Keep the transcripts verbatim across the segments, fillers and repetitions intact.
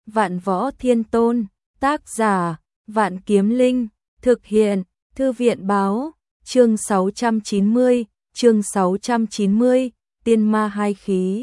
Vạn Võ Thiên Tôn, tác giả, Vạn Kiếm Linh, thực hiện, Thư viện báo, chương sáu trăm chín mươi, chương sáu trăm chín mươi, tiên ma hai khí.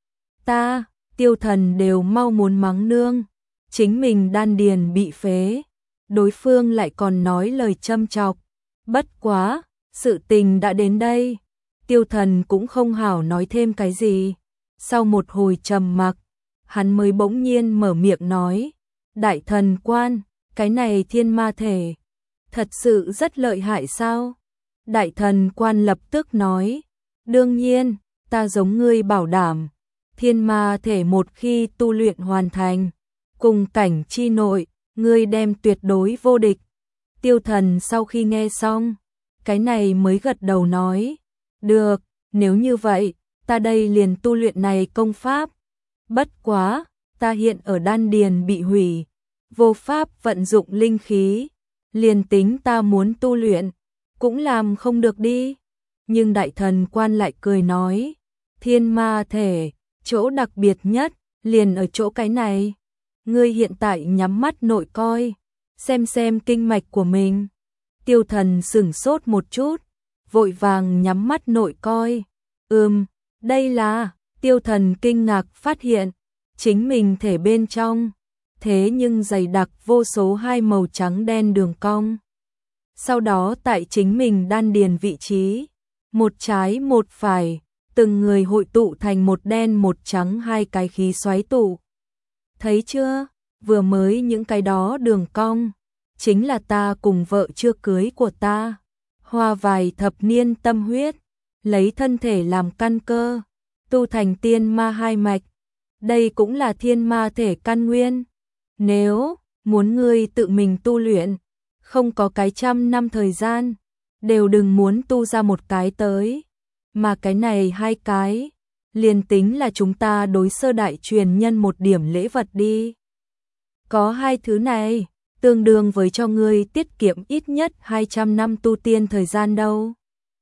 Ta, Tiêu Thần đều mau muốn mắng nương, chính mình đan điền bị phế, đối phương lại còn nói lời châm chọc, bất quá, sự tình đã đến đây, Tiêu Thần cũng không hảo nói thêm cái gì. Sau một hồi trầm mặc, hắn mới bỗng nhiên mở miệng nói, Đại Thần Quan, cái này thiên ma thể, thật sự rất lợi hại sao? Đại Thần Quan lập tức nói, đương nhiên, ta giống ngươi bảo đảm, thiên ma thể một khi tu luyện hoàn thành, cùng cảnh chi nội, ngươi đem tuyệt đối vô địch. Tiêu Thần sau khi nghe xong, cái này mới gật đầu nói, được, nếu như vậy, ta đây liền tu luyện này công pháp. Bất quá, ta hiện ở đan điền bị hủy, vô pháp vận dụng linh khí, liền tính ta muốn tu luyện, cũng làm không được đi. Nhưng Đại Thần Quan lại cười nói, thiên ma thể, chỗ đặc biệt nhất, liền ở chỗ cái này. Ngươi hiện tại nhắm mắt nội coi, xem xem kinh mạch của mình. Tiêu Thần sửng sốt một chút, vội vàng nhắm mắt nội coi. Ừm, đây là, Tiêu Thần kinh ngạc phát hiện, chính mình thể bên trong, thế nhưng dày đặc vô số hai màu trắng đen đường cong. Sau đó tại chính mình đan điền vị trí, một trái một phải, từng người hội tụ thành một đen một trắng hai cái khí xoáy tụ. Thấy chưa, vừa mới những cái đó đường cong, chính là ta cùng vợ chưa cưới của ta, hoa vài thập niên tâm huyết, lấy thân thể làm căn cơ, tu thành tiên ma hai mạch, đây cũng là thiên ma thể căn nguyên. Nếu muốn ngươi tự mình tu luyện, không có cái trăm năm thời gian, đều đừng muốn tu ra một cái tới, mà cái này hai cái, liền tính là chúng ta đối sơ đại truyền nhân một điểm lễ vật đi. Có hai thứ này, tương đương với cho ngươi tiết kiệm ít nhất hai trăm năm tu tiên thời gian đâu.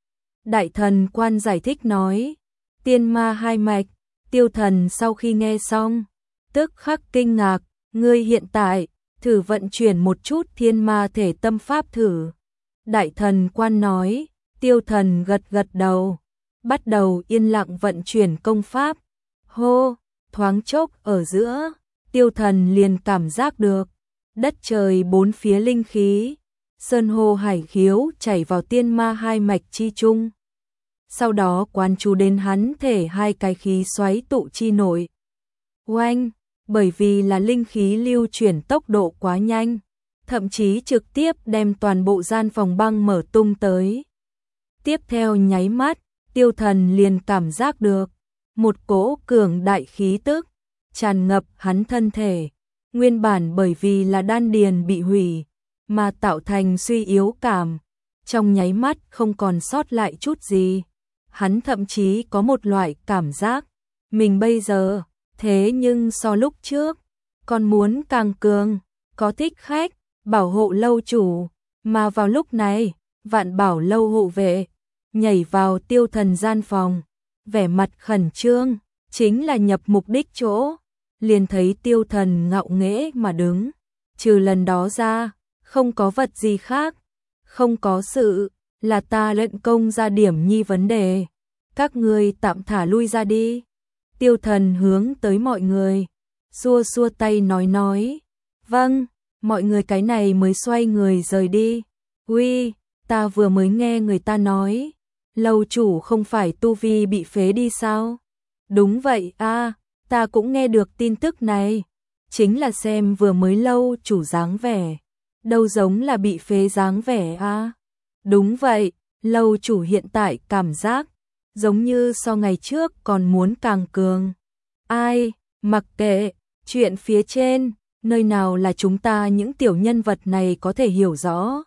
Đại Thần Quan giải thích nói, tiên ma hai mạch. Tiêu Thần sau khi nghe xong, tức khắc kinh ngạc, ngươi hiện tại, thử vận chuyển một chút thiên ma thể tâm pháp thử. Đại Thần Quan nói, Tiêu Thần gật gật đầu, bắt đầu yên lặng vận chuyển công pháp. Hô, thoáng chốc ở giữa, Tiêu Thần liền cảm giác được, đất trời bốn phía linh khí, sơn hô hải khiếu chảy vào tiên ma hai mạch chi chung. Sau đó quán chú đến hắn thể hai cái khí xoáy tụ chi nội. Oanh, bởi vì là linh khí lưu chuyển tốc độ quá nhanh, thậm chí trực tiếp đem toàn bộ gian phòng băng mở tung tới. Tiếp theo nháy mắt, Tiêu Thần liền cảm giác được một cỗ cường đại khí tức tràn ngập hắn thân thể, nguyên bản bởi vì là đan điền bị hủy mà tạo thành suy yếu cảm, trong nháy mắt không còn sót lại chút gì. Hắn thậm chí có một loại cảm giác, mình bây giờ, thế nhưng so lúc trước, còn muốn càng cường, có thích khách, bảo hộ lâu chủ, mà vào lúc này, Vạn Bảo lâu hộ vệ, nhảy vào Tiêu Thần gian phòng, vẻ mặt khẩn trương, chính là nhập mục đích chỗ, liền thấy Tiêu Thần ngạo nghễ mà đứng, trừ lần đó ra, không có vật gì khác, không có sự, là ta lận công ra điểm nhi vấn đề, các ngươi tạm thả lui ra đi. Tiêu Thần hướng tới mọi người, xua xua tay nói nói, vâng, mọi người cái này mới xoay người rời đi. Uy, ta vừa mới nghe người ta nói, lâu chủ không phải tu vi bị phế đi sao? Đúng vậy a, ta cũng nghe được tin tức này, chính là xem vừa mới lâu chủ dáng vẻ, đâu giống là bị phế dáng vẻ a. Đúng vậy, lâu chủ hiện tại cảm giác giống như so ngày trước còn muốn càng cường. Ai, mặc kệ, chuyện phía trên, nơi nào là chúng ta những tiểu nhân vật này có thể hiểu rõ.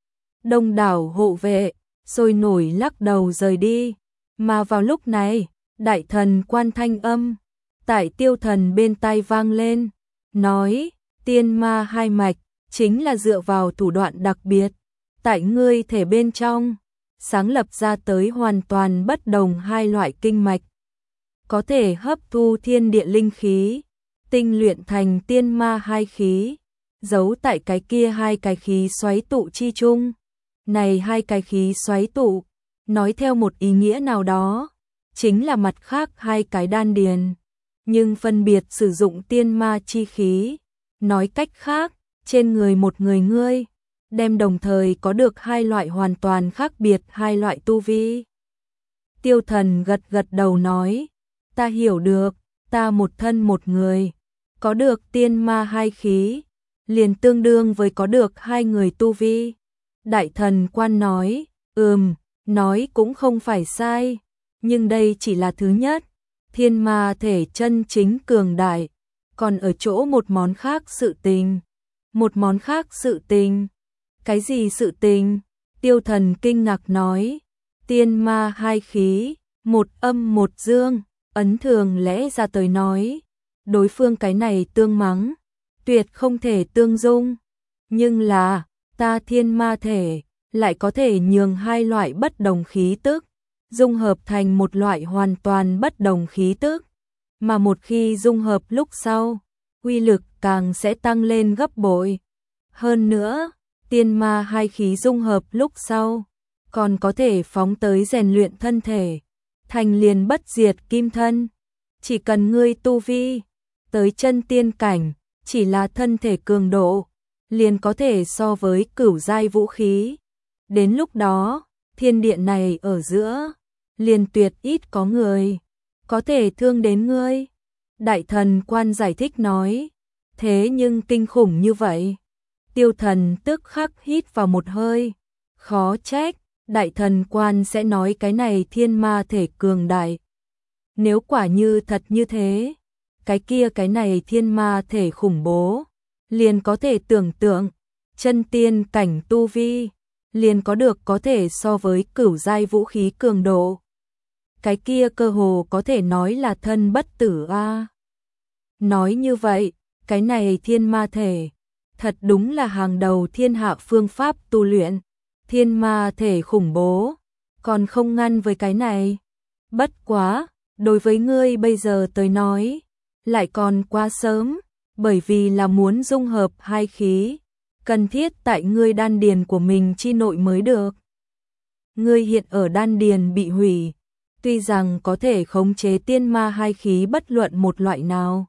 Đông đảo hộ vệ, sôi nổi lắc đầu rời đi, mà vào lúc này, Đại Thần Quan thanh âm, tại Tiêu Thần bên tai vang lên, nói, tiên ma hai mạch, chính là dựa vào thủ đoạn đặc biệt, tại ngươi thể bên trong, sáng lập ra tới hoàn toàn bất đồng hai loại kinh mạch, có thể hấp thu thiên địa linh khí, tinh luyện thành tiên ma hai khí, giấu tại cái kia hai cái khí xoáy tụ chi chung. Này hai cái khí xoáy tụ, nói theo một ý nghĩa nào đó, chính là mặt khác hai cái đan điền, nhưng phân biệt sử dụng tiên ma chi khí. Nói cách khác, trên người một người ngươi, đem đồng thời có được hai loại hoàn toàn khác biệt hai loại tu vi. Tiêu Thần gật gật đầu nói, ta hiểu được, ta một thân một người, có được tiên ma hai khí, liền tương đương với có được hai người tu vi. Đại Thần Quan nói, ừm, nói cũng không phải sai, nhưng đây chỉ là thứ nhất, thiên ma thể chân chính cường đại, còn ở chỗ một món khác sự tình. Một món khác sự tình? Cái gì sự tình? Tiêu Thần kinh ngạc nói, tiên ma hai khí, một âm một dương, ấn thường lẽ ra tới nói, đối phương cái này tương mắng, tuyệt không thể tương dung, nhưng là, ta thiên ma thể, lại có thể nhường hai loại bất đồng khí tức, dung hợp thành một loại hoàn toàn bất đồng khí tức, mà một khi dung hợp lúc sau, uy lực càng sẽ tăng lên gấp bội. Hơn nữa, tiên ma hai khí dung hợp lúc sau, còn có thể phóng tới rèn luyện thân thể, thành liền bất diệt kim thân. Chỉ cần ngươi tu vi tới chân tiên cảnh, chỉ là thân thể cường độ, liền có thể so với cửu giai vũ khí. Đến lúc đó, thiên địa này ở giữa, liền tuyệt ít có người có thể thương đến ngươi. Đại Thần Quan giải thích nói, thế nhưng kinh khủng như vậy. Tiêu Thần tức khắc hít vào một hơi, khó trách, Đại Thần Quan sẽ nói cái này thiên ma thể cường đại. Nếu quả như thật như thế, cái kia cái này thiên ma thể khủng bố, liền có thể tưởng tượng, chân tiên cảnh tu vi, liền có được có thể so với cửu giai vũ khí cường độ. Cái kia cơ hồ có thể nói là thân bất tử a. À. Nói như vậy, cái này thiên ma thể, thật đúng là hàng đầu thiên hạ phương pháp tu luyện. Thiên ma thể khủng bố, còn không ngăn với cái này. Bất quá, đối với ngươi bây giờ tới nói, lại còn quá sớm, bởi vì là muốn dung hợp hai khí, cần thiết tại ngươi đan điền của mình chi nội mới được. Ngươi hiện ở đan điền bị hủy, tuy rằng có thể khống chế tiên ma hai khí bất luận một loại nào,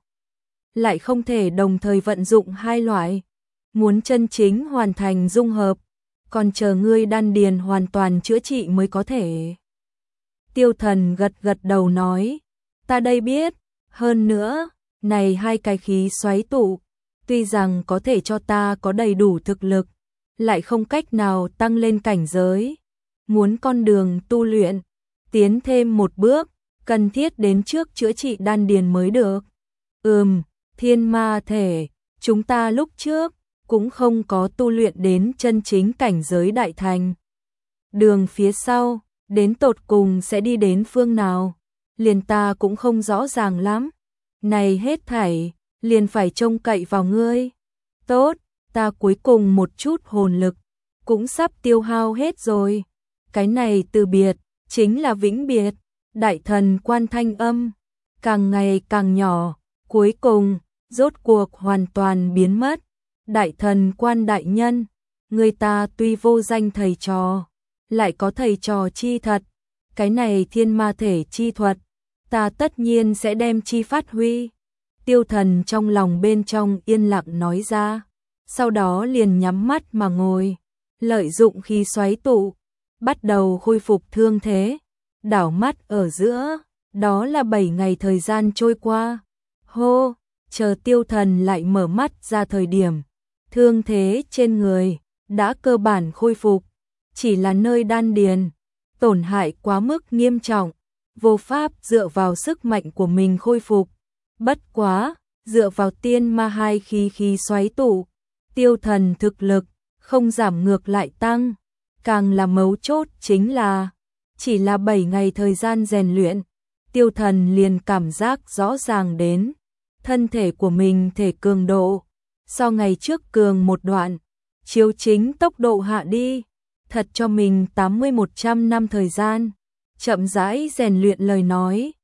lại không thể đồng thời vận dụng hai loại. Muốn chân chính hoàn thành dung hợp, còn chờ ngươi đan điền hoàn toàn chữa trị mới có thể. Tiêu Thần gật gật đầu nói, ta đây biết, hơn nữa, này hai cái khí xoáy tụ, tuy rằng có thể cho ta có đầy đủ thực lực, lại không cách nào tăng lên cảnh giới. Muốn con đường tu luyện, tiến thêm một bước, cần thiết đến trước chữa trị đan điền mới được. Ừm, thiên ma thể, chúng ta lúc trước, cũng không có tu luyện đến chân chính cảnh giới đại thành. Đường phía sau, đến tột cùng sẽ đi đến phương nào, liền ta cũng không rõ ràng lắm. Này hết thảy, liền phải trông cậy vào ngươi. Tốt, ta cuối cùng một chút hồn lực, cũng sắp tiêu hao hết rồi. Cái này từ biệt, chính là vĩnh biệt. Đại Thần Quan thanh âm, càng ngày càng nhỏ, cuối cùng, rốt cuộc hoàn toàn biến mất. Đại Thần Quan đại nhân, người ta tuy vô danh thầy trò, lại có thầy trò chi thật. Cái này thiên ma thể chi thuật, ta tất nhiên sẽ đem chi phát huy. Tiêu Thần trong lòng bên trong yên lặng nói ra, sau đó liền nhắm mắt mà ngồi, lợi dụng khí xoáy tụ, bắt đầu khôi phục thương thế. Đảo mắt ở giữa, đó là bảy ngày thời gian trôi qua. Hô, chờ Tiêu Thần lại mở mắt ra thời điểm, thương thế trên người đã cơ bản khôi phục, chỉ là nơi đan điền tổn hại quá mức nghiêm trọng, vô pháp dựa vào sức mạnh của mình khôi phục. Bất quá, dựa vào tiên ma hai khí khí xoáy tụ, Tiêu Thần thực lực không giảm ngược lại tăng, càng là mấu chốt chính là chỉ là bảy ngày thời gian rèn luyện, Tiêu Thần liền cảm giác rõ ràng đến thân thể của mình thể cường độ so ngày trước cường một đoạn, chiếu chính tốc độ hạ đi, thật cho mình tám mươi một trăm năm thời gian, chậm rãi rèn luyện lời nói,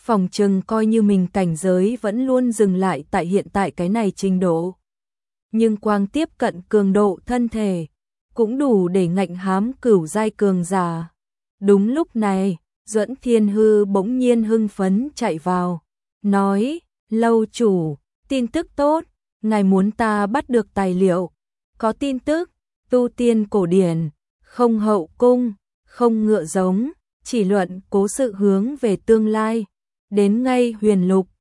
phòng trừng coi như mình cảnh giới vẫn luôn dừng lại tại hiện tại cái này trình độ. Nhưng quang tiếp cận cường độ thân thể, cũng đủ để ngạnh hám cửu giai cường giả. Đúng lúc này, Duẫn Thiên Hư bỗng nhiên hưng phấn chạy vào, nói, lâu chủ, tin tức tốt, ngài muốn ta bắt được tài liệu, có tin tức, tu tiên cổ điển, không hậu cung, không ngựa giống, chỉ luận cố sự hướng về tương lai, đến ngay huyền lục,